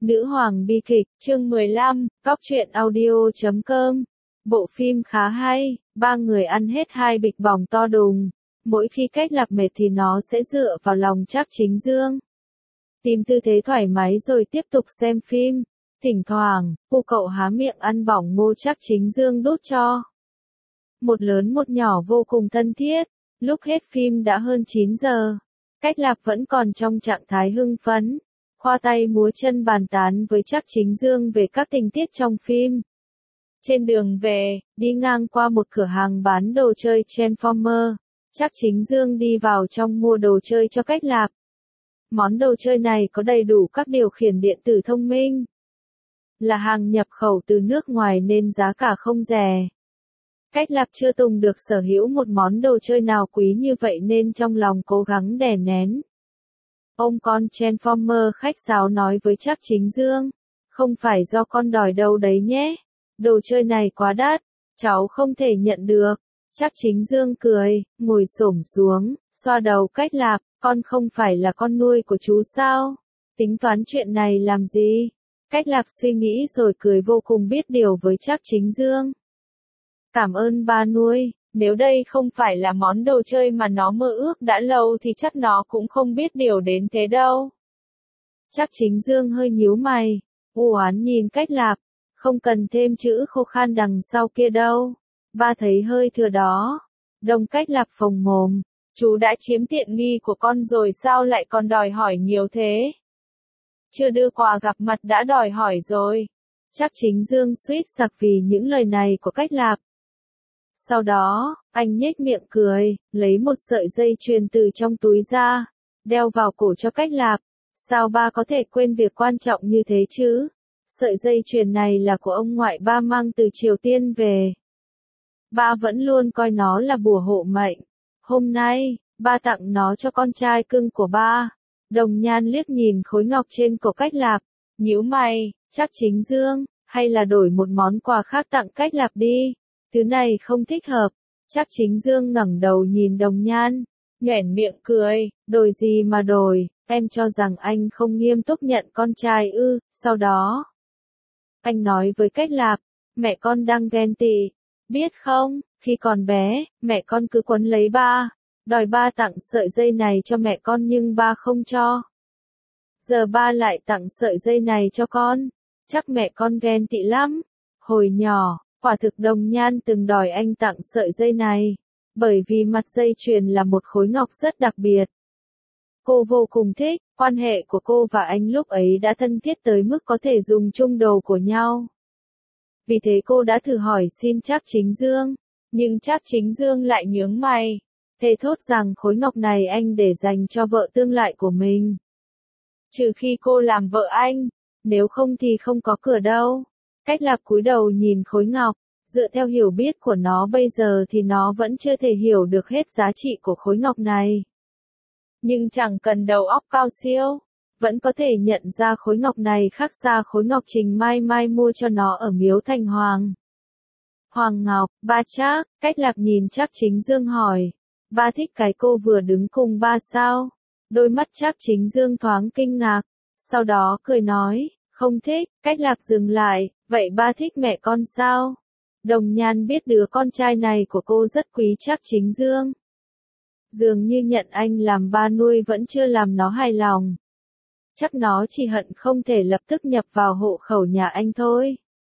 Nữ hoàng bi kịch, chương 15, Góc truyện audio.com. Bộ phim khá hay, ba người ăn hết 2 bịch bỏng to đùng. Mỗi khi Cách Lạc mệt thì nó sẽ dựa vào lòng Trác Chính Dương. Tìm tư thế thoải mái rồi tiếp tục xem phim. Thỉnh thoảng, cô cậu há miệng ăn bỏng ngô Trác Chính Dương đút cho. Một lớn một nhỏ vô cùng thân thiết. Lúc hết phim đã hơn 9 giờ. Cách Lạc vẫn còn trong trạng thái hưng phấn. Khoa tay múa chân bàn tán với Trác Chính Dương về các tình tiết trong phim. Trên đường về, đi ngang qua một cửa hàng bán đồ chơi Transformer, Trác Chính Dương đi vào trong mua đồ chơi cho Cách Lạc. Món đồ chơi này có đầy đủ các điều khiển điện tử thông minh. Là hàng nhập khẩu từ nước ngoài nên giá cả không rẻ. Cách Lạc chưa từng được sở hữu một món đồ chơi nào quý như vậy nên trong lòng cố gắng đè nén. Ông con Transformer khách sáo nói với Trác Chính Dương, không phải do con đòi đâu đấy nhé, đồ chơi này quá đắt, cháu không thể nhận được. Trác Chính Dương cười, ngồi xổm xuống, xoa đầu Cách Lạc, con không phải là con nuôi của chú sao? Tính toán chuyện này làm gì? Cách Lạc suy nghĩ rồi cười vô cùng biết điều với Trác Chính Dương. Cảm ơn ba nuôi. Nếu đây không phải là món đồ chơi mà nó mơ ước đã lâu thì chắc nó cũng không biết điều đến thế đâu. Trác Chính Dương hơi nhíu mày, u oán nhìn Cách Lạc, không cần thêm chữ khô khan đằng sau kia đâu. Ba thấy hơi thừa đó. Đồng Cách Lạc phồng mồm, chú đã chiếm tiện nghi của con rồi sao lại còn đòi hỏi nhiều thế? Chưa đưa quà gặp mặt đã đòi hỏi rồi. Trác Chính Dương suýt sặc vì những lời này của Cách Lạc. Sau đó, anh nhếch miệng cười, lấy một sợi dây chuyền từ trong túi ra, đeo vào cổ cho Cách Lạc. Sao ba có thể quên việc quan trọng như thế chứ? Sợi dây chuyền này là của ông ngoại ba mang từ Triều Tiên về. Ba vẫn luôn coi nó là bùa hộ mệnh. Hôm nay, ba tặng nó cho con trai cưng của ba. Đồng Nhan liếc nhìn khối ngọc trên cổ Cách Lạc, nhíu mày, Trác Chính Dương, hay là đổi một món quà khác tặng Cách Lạc đi. Thứ này không thích hợp. Trác Chính Dương ngẩng đầu nhìn Đồng Nhan, nhoẻn miệng cười, đổi gì mà đổi, em cho rằng anh không nghiêm túc nhận con trai ư? Sau đó, anh nói với Cách Lạc, mẹ con đang ghen tị, biết không, khi còn bé, mẹ con cứ quấn lấy ba, đòi ba tặng sợi dây này cho mẹ con nhưng ba không cho. Giờ ba lại tặng sợi dây này cho con, chắc mẹ con ghen tị lắm. Hồi nhỏ, quả thực Đồng Nhan từng đòi anh tặng sợi dây này, bởi vì mặt dây chuyền là một khối ngọc rất đặc biệt. Cô vô cùng thích, quan hệ của cô và anh lúc ấy đã thân thiết tới mức có thể dùng chung đồ của nhau. Vì thế cô đã thử hỏi xin Trác Chính Dương, nhưng Trác Chính Dương lại nhướng mày, thề thốt rằng khối ngọc này anh để dành cho vợ tương lai của mình. Trừ khi cô làm vợ anh, nếu không thì không có cửa đâu. Cách Lạc cúi đầu nhìn khối ngọc, dựa theo hiểu biết của nó bây giờ thì nó vẫn chưa thể hiểu được hết giá trị của khối ngọc này. Nhưng chẳng cần đầu óc cao siêu, vẫn có thể nhận ra khối ngọc này khác xa khối ngọc Trình Mai Mai mua cho nó ở Miếu Thành Hoàng. Hoàng Ngọc, ba Trác, Cách Lạc nhìn Trác Chính Dương hỏi, ba thích cái cô vừa đứng cùng ba sao? Đôi mắt Trác Chính Dương thoáng kinh ngạc, sau đó cười nói, không thích. Cách Lạc dừng lại, vậy ba thích mẹ con sao? Đồng Nhan biết đứa con trai này của cô rất quý Trác Chính Dương. Dường như nhận anh làm ba nuôi vẫn chưa làm nó hài lòng. Chắc nó chỉ hận không thể lập tức nhập vào hộ khẩu nhà anh thôi.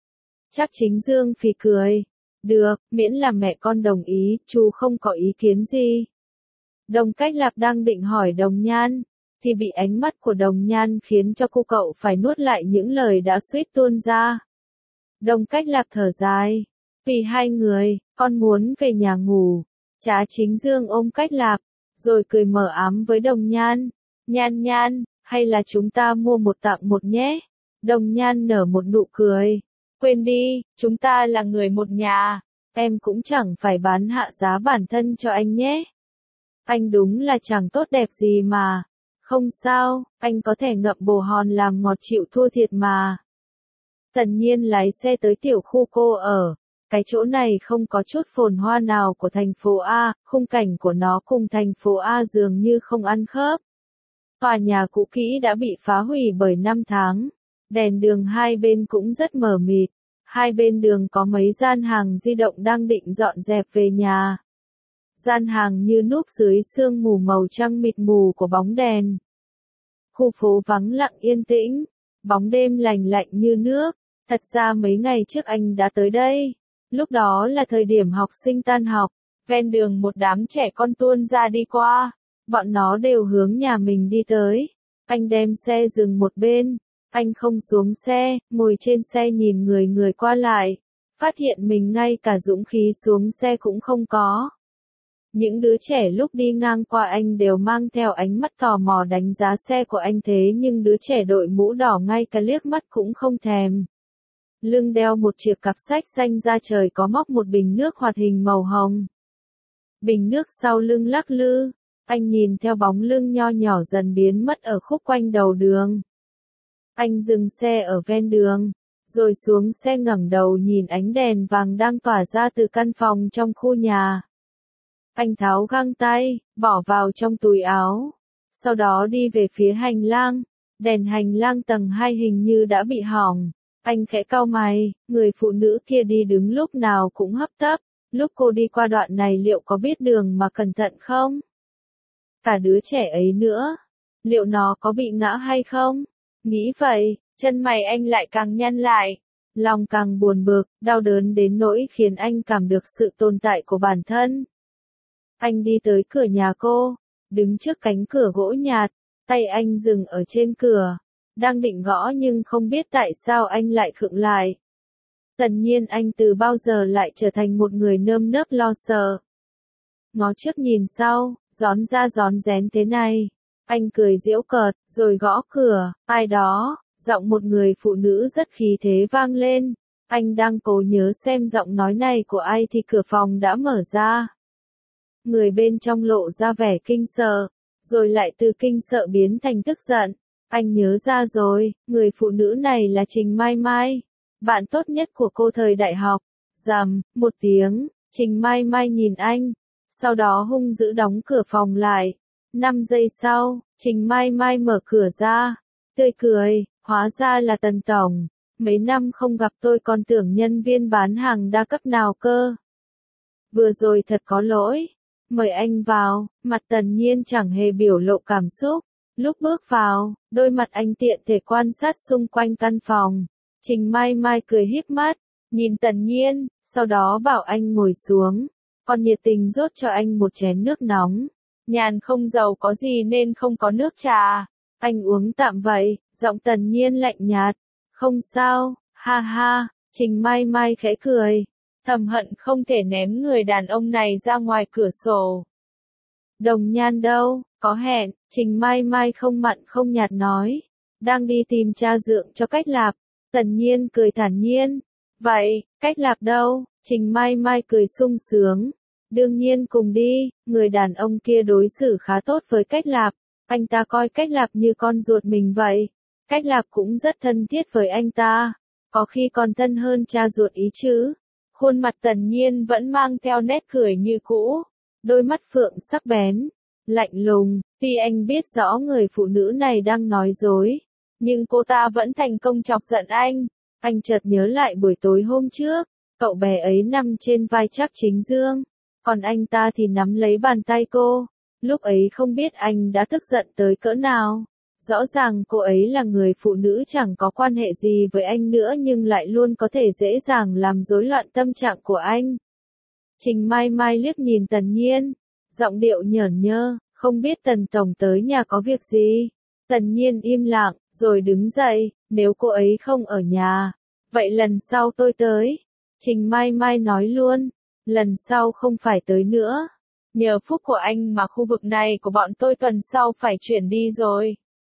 Trác Chính Dương phì cười. Được, miễn là mẹ con đồng ý, chú không có ý kiến gì. Đồng Cách Lạc đang định hỏi Đồng Nhan, thì bị ánh mắt của Đồng Nhan khiến cho cô cậu phải nuốt lại những lời đã suýt tuôn ra. Đồng Cách Lạc thở dài, vì hai người, con muốn về nhà ngủ. Trác Chính Dương ôm Cách Lạc, rồi cười mờ ám với Đồng Nhan. Nhan Nhan, hay là chúng ta mua một tặng một nhé? Đồng Nhan nở một nụ cười. Quên đi, chúng ta là người một nhà. Em cũng chẳng phải bán hạ giá bản thân cho anh nhé. Anh đúng là chẳng tốt đẹp gì mà. Không sao, anh có thể ngậm bồ hòn làm ngọt chịu thua thiệt mà. Tần Nhiên lái xe tới tiểu khu cô ở. Cái chỗ này không có chút phồn hoa nào của thành phố A, khung cảnh của nó cùng thành phố A dường như không ăn khớp. Tòa nhà cũ kỹ đã bị phá hủy bởi năm tháng. Đèn đường hai bên cũng rất mờ mịt. Hai bên đường có mấy gian hàng di động đang định dọn dẹp về nhà. Gian hàng như núp dưới sương mù màu trắng mịt mù của bóng đèn. Khu phố vắng lặng yên tĩnh, bóng đêm lành lạnh như nước. Thật ra mấy ngày trước anh đã tới đây. Lúc đó là thời điểm học sinh tan học. Ven đường một đám trẻ con tuôn ra đi qua. Bọn nó đều hướng nhà mình đi tới. Anh đem xe dừng một bên. Anh không xuống xe, ngồi trên xe nhìn người qua lại. Phát hiện mình ngay cả dũng khí xuống xe cũng không có. Những đứa trẻ lúc đi ngang qua anh đều mang theo ánh mắt tò mò đánh giá xe của anh, thế nhưng đứa trẻ đội mũ đỏ ngay cả liếc mắt cũng không thèm. Lưng đeo một chiếc cặp sách xanh da trời có móc một bình nước hoạt hình màu hồng. Bình nước sau lưng lắc lư, anh nhìn theo bóng lưng nho nhỏ dần biến mất ở khúc quanh đầu đường. Anh dừng xe ở ven đường, rồi xuống xe ngẩng đầu nhìn ánh đèn vàng đang tỏa ra từ căn phòng trong khu nhà. Anh tháo găng tay, bỏ vào trong túi áo. Sau đó đi về phía hành lang. Đèn hành lang tầng 2 hình như đã bị hỏng. Anh khẽ cau mày, người phụ nữ kia đi đứng lúc nào cũng hấp tấp. Lúc cô đi qua đoạn này liệu có biết đường mà cẩn thận không? Cả đứa trẻ ấy nữa. Liệu nó có bị ngã hay không? Nghĩ vậy, chân mày anh lại càng nhăn lại. Lòng càng buồn bực, đau đớn đến nỗi khiến anh cảm được sự tồn tại của bản thân. Anh đi tới cửa nhà cô, đứng trước cánh cửa gỗ nhạt, tay anh dừng ở trên cửa, đang định gõ nhưng không biết tại sao anh lại khựng lại. Tần nhiên anh từ bao giờ lại trở thành một người nơm nớp lo sợ. Ngó trước nhìn sau, rón ra rón rén thế này. Anh cười giễu cợt, rồi gõ cửa, ai đó, giọng một người phụ nữ rất khí thế vang lên. Anh đang cố nhớ xem giọng nói này của ai thì cửa phòng đã mở ra. Người bên trong lộ ra vẻ kinh sợ, rồi lại từ kinh sợ biến thành tức giận. Anh nhớ ra rồi, người phụ nữ này là Trình Mai Mai, bạn tốt nhất của cô thời đại học. Rầm, một tiếng, Trình Mai Mai nhìn anh, sau đó hung dữ đóng cửa phòng lại. 5 giây sau, Trình Mai Mai mở cửa ra, tươi cười, hóa ra là Tần Tổng. Mấy năm không gặp tôi còn tưởng nhân viên bán hàng đa cấp nào cơ. Vừa rồi thật có lỗi. Mời anh vào, mặt Tần Nhiên chẳng hề biểu lộ cảm xúc. Lúc bước vào, đôi mặt anh tiện thể quan sát xung quanh căn phòng. Trình Mai Mai cười híp mắt, nhìn Tần Nhiên, sau đó bảo anh ngồi xuống. Còn nhiệt tình rót cho anh một chén nước nóng. Nhàn không giàu có gì nên không có nước trà. Anh uống tạm vậy, giọng Tần Nhiên lạnh nhạt. Không sao, ha ha, Trình Mai Mai khẽ cười. Thầm hận không thể ném người đàn ông này ra ngoài cửa sổ. Đồng Nhan đâu, có hẹn, Trình Mai Mai không mặn không nhạt nói. Đang đi tìm cha dượng cho Cách Lạp. Tần Nhiên cười thản nhiên. Vậy, Cách Lạp đâu? Trình Mai Mai cười sung sướng. Đương nhiên cùng đi, người đàn ông kia đối xử khá tốt với Cách Lạp. Anh ta coi Cách Lạp như con ruột mình vậy. Cách Lạp cũng rất thân thiết với anh ta. Có khi còn thân hơn cha ruột ý chứ. Khuôn mặt Tần Nhiên vẫn mang theo nét cười như cũ. Đôi mắt phượng sắc bén, lạnh lùng. Tuy anh biết rõ người phụ nữ này đang nói dối, nhưng cô ta vẫn thành công chọc giận anh. Anh chợt nhớ lại buổi tối hôm trước, cậu bé ấy nằm trên vai Trác Chính Dương, còn anh ta thì nắm lấy bàn tay cô. Lúc ấy không biết anh đã tức giận tới cỡ nào. Rõ ràng cô ấy là người phụ nữ chẳng có quan hệ gì với anh nữa nhưng lại luôn có thể dễ dàng làm rối loạn tâm trạng của anh. Trình Mai Mai liếc nhìn Tần Nhiên, giọng điệu nhởn nhơ, không biết Tần Tổng tới nhà có việc gì. Tần Nhiên im lặng, rồi đứng dậy, nếu cô ấy không ở nhà, vậy lần sau tôi tới. Trình Mai Mai nói luôn, lần sau không phải tới nữa. Nhờ phúc của anh mà khu vực này của bọn tôi tuần sau phải chuyển đi rồi.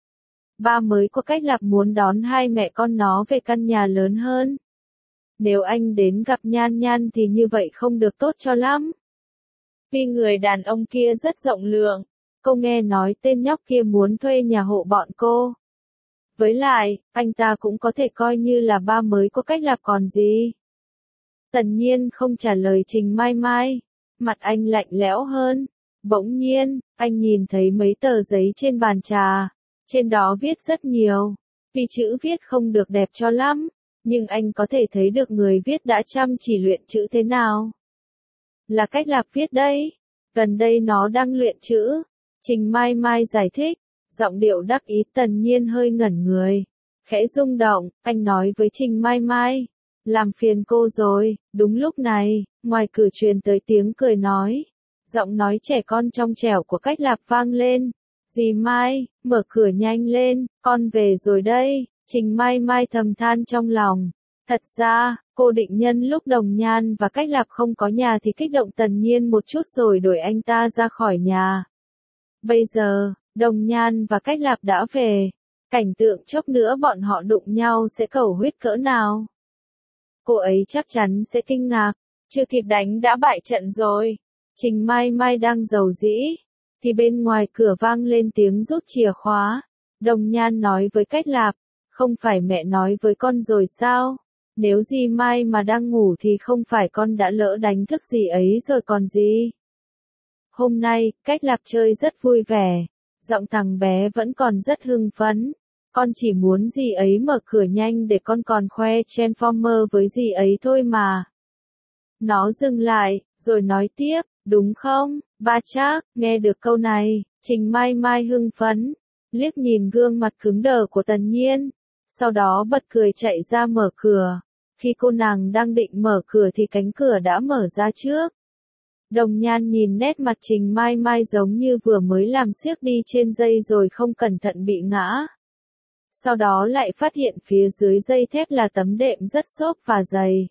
Ba mới của Cách Lạp muốn đón hai mẹ con nó về căn nhà lớn hơn. Nếu anh đến gặp Nhan Nhan thì như vậy không được tốt cho lắm. Vì người đàn ông kia rất rộng lượng, cô nghe nói tên nhóc kia muốn thuê nhà hộ bọn cô. Với lại, anh ta cũng có thể coi như là ba mới của Cách Lạp còn gì. Tần Nhiên không trả lời Trình Mai Mai, mặt anh lạnh lẽo hơn. Bỗng nhiên, anh nhìn thấy mấy tờ giấy trên bàn trà. Trên đó viết rất nhiều. Vì chữ viết không được đẹp cho lắm, nhưng anh có thể thấy được người viết đã chăm chỉ luyện chữ thế nào. Là Cách Lạp viết đấy. Gần đây nó đang luyện chữ. Trình Mai Mai giải thích, giọng điệu đắc ý. Tần Nhiên hơi ngẩn người, khẽ rung động, anh nói với Trình Mai Mai, làm phiền cô rồi. Đúng lúc này, ngoài cửa truyền tới tiếng cười nói. Giọng nói trẻ con trong trẻo của Cách Lạp vang lên. Dì Mai, mở cửa nhanh lên, con về rồi đây. Trình Mai Mai thầm than trong lòng. Thật ra, cô định nhân lúc Đồng Nhan và Cách Lạp không có nhà thì kích động Tần Nhiên một chút rồi đuổi anh ta ra khỏi nhà. Bây giờ, Đồng Nhan và Cách Lạp đã về. Cảnh tượng chốc nữa bọn họ đụng nhau sẽ cầu huyết cỡ nào. Cô ấy chắc chắn sẽ kinh ngạc. Chưa kịp đánh đã bại trận rồi. Trình Mai Mai đang giàu dĩ. Thì bên ngoài cửa vang lên tiếng rút chìa khóa. Đồng Nhan nói với Cách Lạp. Không phải mẹ nói với con rồi sao? Nếu dì Mai mà đang ngủ thì không phải con đã lỡ đánh thức dì ấy rồi còn gì? Hôm nay, Cách Lạp chơi rất vui vẻ. Giọng thằng bé vẫn còn rất hưng phấn. Con chỉ muốn dì ấy mở cửa nhanh để con còn khoe Transformer với dì ấy thôi mà. Nó dừng lại, rồi nói tiếp, đúng không, ba Trác? Nghe được câu này, Trình Mai Mai hưng phấn, liếc nhìn gương mặt cứng đờ của Tần Nhiên, sau đó bật cười chạy ra mở cửa. Khi cô nàng đang định mở cửa thì cánh cửa đã mở ra trước. Đồng Nhan nhìn nét mặt Trình Mai Mai giống như vừa mới làm xiếc đi trên dây rồi không cẩn thận bị ngã. Sau đó lại phát hiện phía dưới dây thép là tấm đệm rất xốp và dày.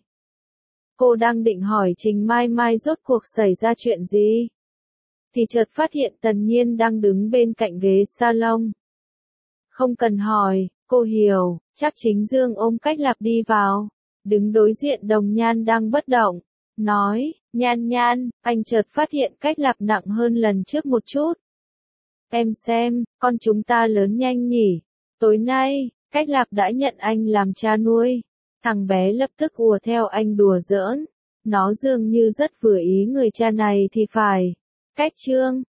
Cô đang định hỏi Trình Mai Mai rốt cuộc xảy ra chuyện gì, thì chợt phát hiện Tần Nhiên đang đứng bên cạnh ghế salon. Không cần hỏi, cô hiểu, chắc Chính Dương ôm Cách Lạp đi vào, đứng đối diện Đồng Nhan đang bất động, nói, Nhan Nhan, anh chợt phát hiện Cách Lạp nặng hơn lần trước một chút. Em xem, con chúng ta lớn nhanh nhỉ, tối nay, Cách Lạp đã nhận anh làm cha nuôi. Thằng bé lập tức ùa theo anh đùa giỡn. Nó dường như rất vừa ý người cha này thì phải. Cách Trương,